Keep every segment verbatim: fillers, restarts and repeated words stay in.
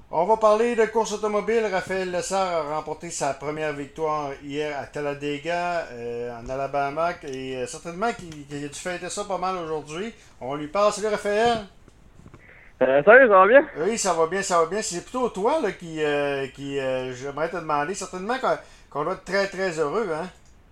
On va parler de course automobile. Raphaël Lessard a remporté sa première victoire hier à Talladega, euh, en Alabama, et euh, certainement qu'il qu'il a dû fêter ça pas mal aujourd'hui. On lui parle. Salut Raphaël. Euh, salut, ça va bien? Oui, ça va bien, ça va bien. C'est plutôt toi là, qui, euh, qui euh, j'aimerais te demander. Certainement qu'on qu'on doit être très très heureux, hein?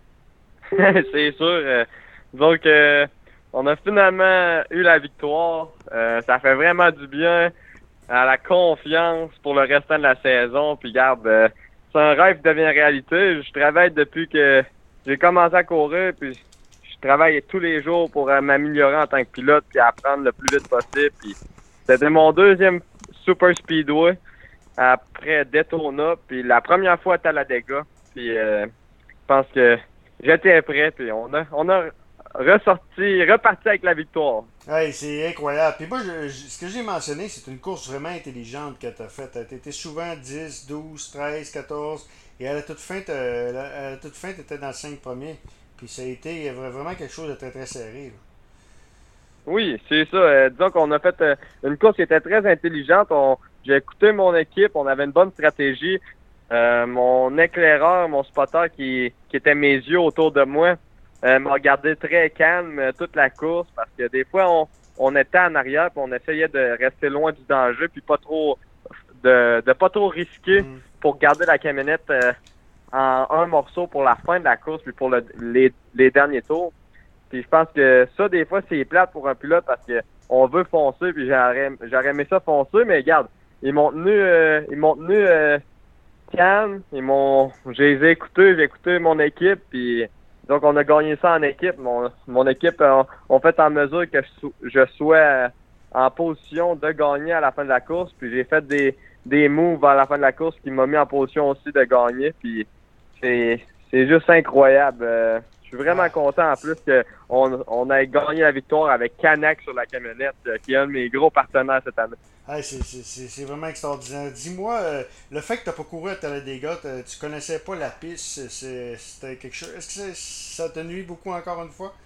C'est sûr. Euh, donc, euh, on a finalement eu la victoire. Euh, ça fait vraiment du bien à la confiance pour le restant de la saison. Puis, garde, euh, c'est un rêve qui devient réalité. Je travaille depuis que j'ai commencé à courir. Puis, je travaille tous les jours pour euh, m'améliorer en tant que pilote puis apprendre le plus vite possible. Puis, c'était mon deuxième Super Speedway après Daytona. Puis, la première fois à Talladega. Puis, euh, je pense que j'étais prêt, puis on a, on a ressorti, reparti avec la victoire. Hey, c'est incroyable. Puis moi, je- je- ce que j'ai mentionné, c'est une course vraiment intelligente que tu as faite. Tu étais souvent dix, douze, treize, quatorze. Et à la toute fin, t'as- à la toute fin, tu étais dans le cinq premiers. Puis ça a été vraiment quelque chose de très très serré, là. Oui, c'est ça. Euh, disons qu'on a fait euh, une course qui était très intelligente. On, j'ai écouté mon équipe, on avait une bonne stratégie. Euh, mon éclaireur, mon spotter qui, qui était mes yeux autour de moi, euh, m'a gardé très calme euh, toute la course parce que des fois, on, on était en arrière puis on essayait de rester loin du danger puis pas trop de, de pas trop risquer Hmm. pour garder la camionnette euh, en un morceau pour la fin de la course puis pour le, les, les derniers tours. Puis je pense que ça, des fois, c'est plate pour un pilote parce que on veut foncer, puis j'aurais, j'aurais aimé ça foncer, mais regarde, ils m'ont tenu, euh, ils m'ont tenu euh, calme, ils m'ont, je les ai écoutés, j'ai écouté mon équipe, puis donc on a gagné ça en équipe. Mon, mon équipe, euh, on fait en mesure que je, sou- je sois euh, en position de gagner à la fin de la course, puis j'ai fait des, des moves à la fin de la course qui m'ont mis en position aussi de gagner, puis c'est, c'est juste incroyable. Euh, je suis vraiment Ah. content en plus qu'on on ait gagné la victoire avec Canac sur la camionnette, euh, qui est un de mes gros partenaires cette année. Hey, c'est c'est- c'est- c'est vraiment extraordinaire. Dis-moi, euh, le fait que tu n'as pas couru à Talladega, t'as- tu connaissais pas la piste, c'est- c'était quelque chose. Est-ce que c'est- ça te nuit beaucoup encore une fois?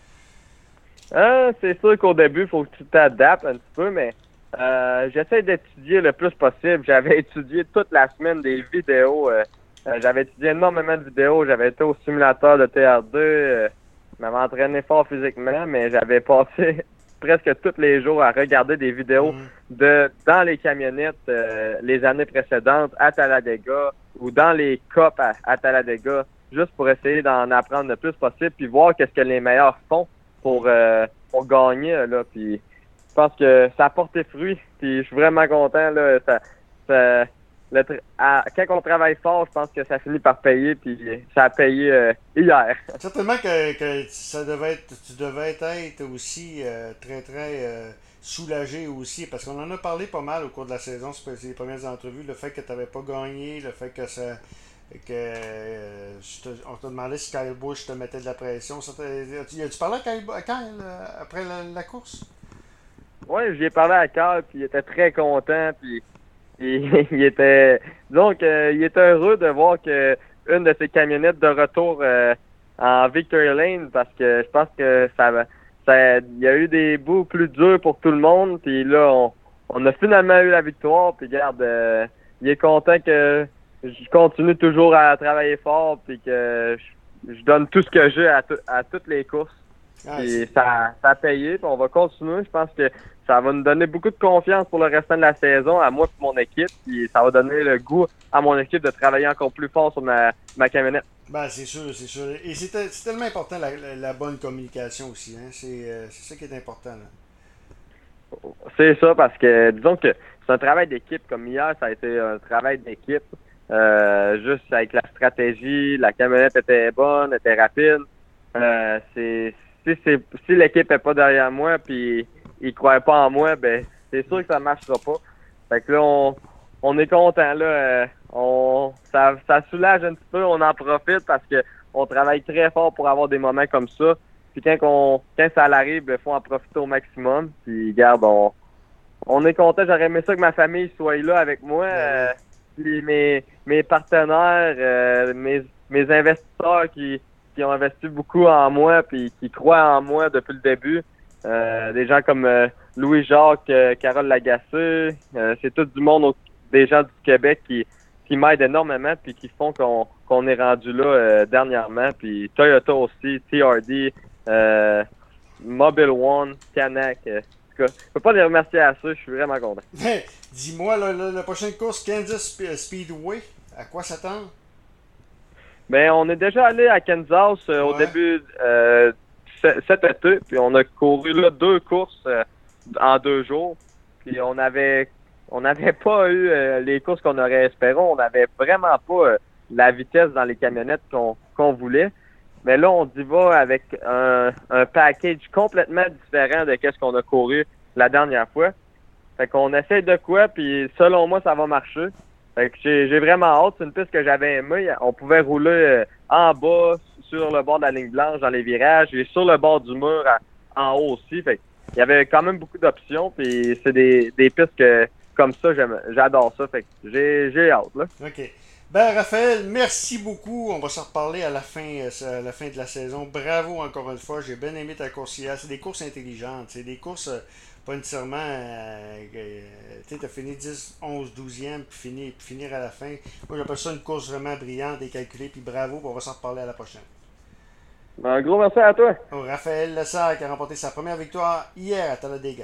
Euh, c'est sûr qu'au début, il faut que tu t'adaptes un petit peu, mais euh, j'essaie d'étudier le plus possible. J'avais étudié toute la semaine des vidéos. Euh, euh, j'avais étudié énormément de vidéos. J'avais été au simulateur de T R deux. Euh, je m'avais entraîné fort physiquement, mais j'avais passé presque tous les jours à regarder des vidéos Hmm. de dans les camionnettes euh, les années précédentes à Talladega ou dans les copes à, à Talladega, juste pour essayer d'en apprendre le plus possible puis voir qu'est-ce que les meilleurs font pour, euh, pour gagner, là. Puis je pense que ça a porté fruit. Puis je suis vraiment content, là. Ça, ça, le tra- à- quand on travaille fort, je pense que ça finit par payer. Puis ça a payé euh, hier. Certainement que, que ça devait être, tu devais être aussi euh, très très euh, soulagé aussi, parce qu'on en a parlé pas mal au cours de la saison, c'est les premières entrevues, le fait que tu n'avais pas gagné, le fait que ça que euh, je te- on te demandait si Kyle Busch te mettait de la pression. Ça t'a- tu, tu parlé à Kyle, à Kyle, euh, après la, la course? Ouais, j'y ai parlé à Carl, puis il était très content. Puis il, il était, donc, euh, il était heureux de voir que une de ses camionnettes de retour euh, en Victory Lane, parce que je pense que ça, ça, il y a eu des bouts plus durs pour tout le monde. Puis là, on, on a finalement eu la victoire. Puis regarde, euh, il est content que je continue toujours à travailler fort, puis que je, je donne tout ce que j'ai à, tout- à toutes les courses. Ah, Puis c'est- ça, ça a payé, puis on va continuer. Je pense que ça va nous donner beaucoup de confiance pour le restant de la saison, à moi et mon équipe. Puis ça va donner le goût à mon équipe de travailler encore plus fort sur ma, ma camionnette. ben, c'est sûr, c'est sûr. Et c'est tel- c'est tellement important la, la- la bonne communication aussi, hein? C'est euh, c'est ça qui est important, là. C'est ça, parce que disons que c'est un travail d'équipe. Comme hier, ça a été un travail d'équipe. Euh, juste avec la stratégie, la camionnette était bonne, était rapide. Euh, c'est si c'est si l'équipe est pas derrière moi puis ils croient pas en moi, ben c'est sûr que ça marchera pas. Fait que là on on est content là, euh, on ça ça soulage un petit peu, on en profite parce que on travaille très fort pour avoir des moments comme ça. Puis quand on quand ça arrive, il faut en profiter au maximum. Puis garde, on on est content. J'aurais aimé ça que ma famille soit là avec moi. Ben Euh, oui. puis mes, mes partenaires, euh, mes, mes investisseurs qui, qui ont investi beaucoup en moi puis qui croient en moi depuis le début. Euh, des gens comme euh, Louis-Jacques, euh, Carole Lagacé. Euh, c'est tout du monde au- des gens du Québec qui, qui m'aident énormément puis qui font qu'on qu'on est rendu là euh, dernièrement. Puis Toyota aussi, T R D, euh, Mobile One, Canac. Euh, en tout cas, je peux pas les remercier à ça, je suis vraiment content. Dis-moi, là, la, la prochaine course, Kansas Speedway, à quoi s'attendre? Ben, on est déjà allé à Kansas euh, Ouais. au début euh, cet été, puis on a couru là deux courses euh, en deux jours. Puis on avait on n'avait pas eu euh, les courses qu'on aurait espéré. On n'avait vraiment pas euh, la vitesse dans les camionnettes qu'on qu'on voulait. Mais là, on y va avec un, un package complètement différent de ce qu'on a couru la dernière fois. Fait qu'on essaie de quoi, puis selon moi, ça va marcher. Fait que j'ai, j'ai vraiment hâte. C'est une piste que j'avais aimée. On pouvait rouler euh, en bas, sur le bord de la ligne blanche, dans les virages, et sur le bord du mur, à- en haut aussi. Fait il y avait quand même beaucoup d'options, puis c'est des, des pistes que, comme ça, j'aime, j'adore ça. Fait que j'ai, j'ai hâte, là. OK. Ben, Raphaël, merci beaucoup. On va s'en reparler à la fin, euh, à la fin de la saison. Bravo encore une fois. J'ai bien aimé ta course hier. C'est des courses intelligentes. C'est des courses euh, pas nécessairement. Euh, euh, tu sais, t'as fini dix, onze, douzième, puis finir, puis finir à la fin. Moi, j'appelle ça une course vraiment brillante et calculée. Puis bravo. Puis on va s'en reparler à la prochaine. Un gros merci à toi. Oh, Raphaël Lessard qui a remporté sa première victoire hier à Talladega.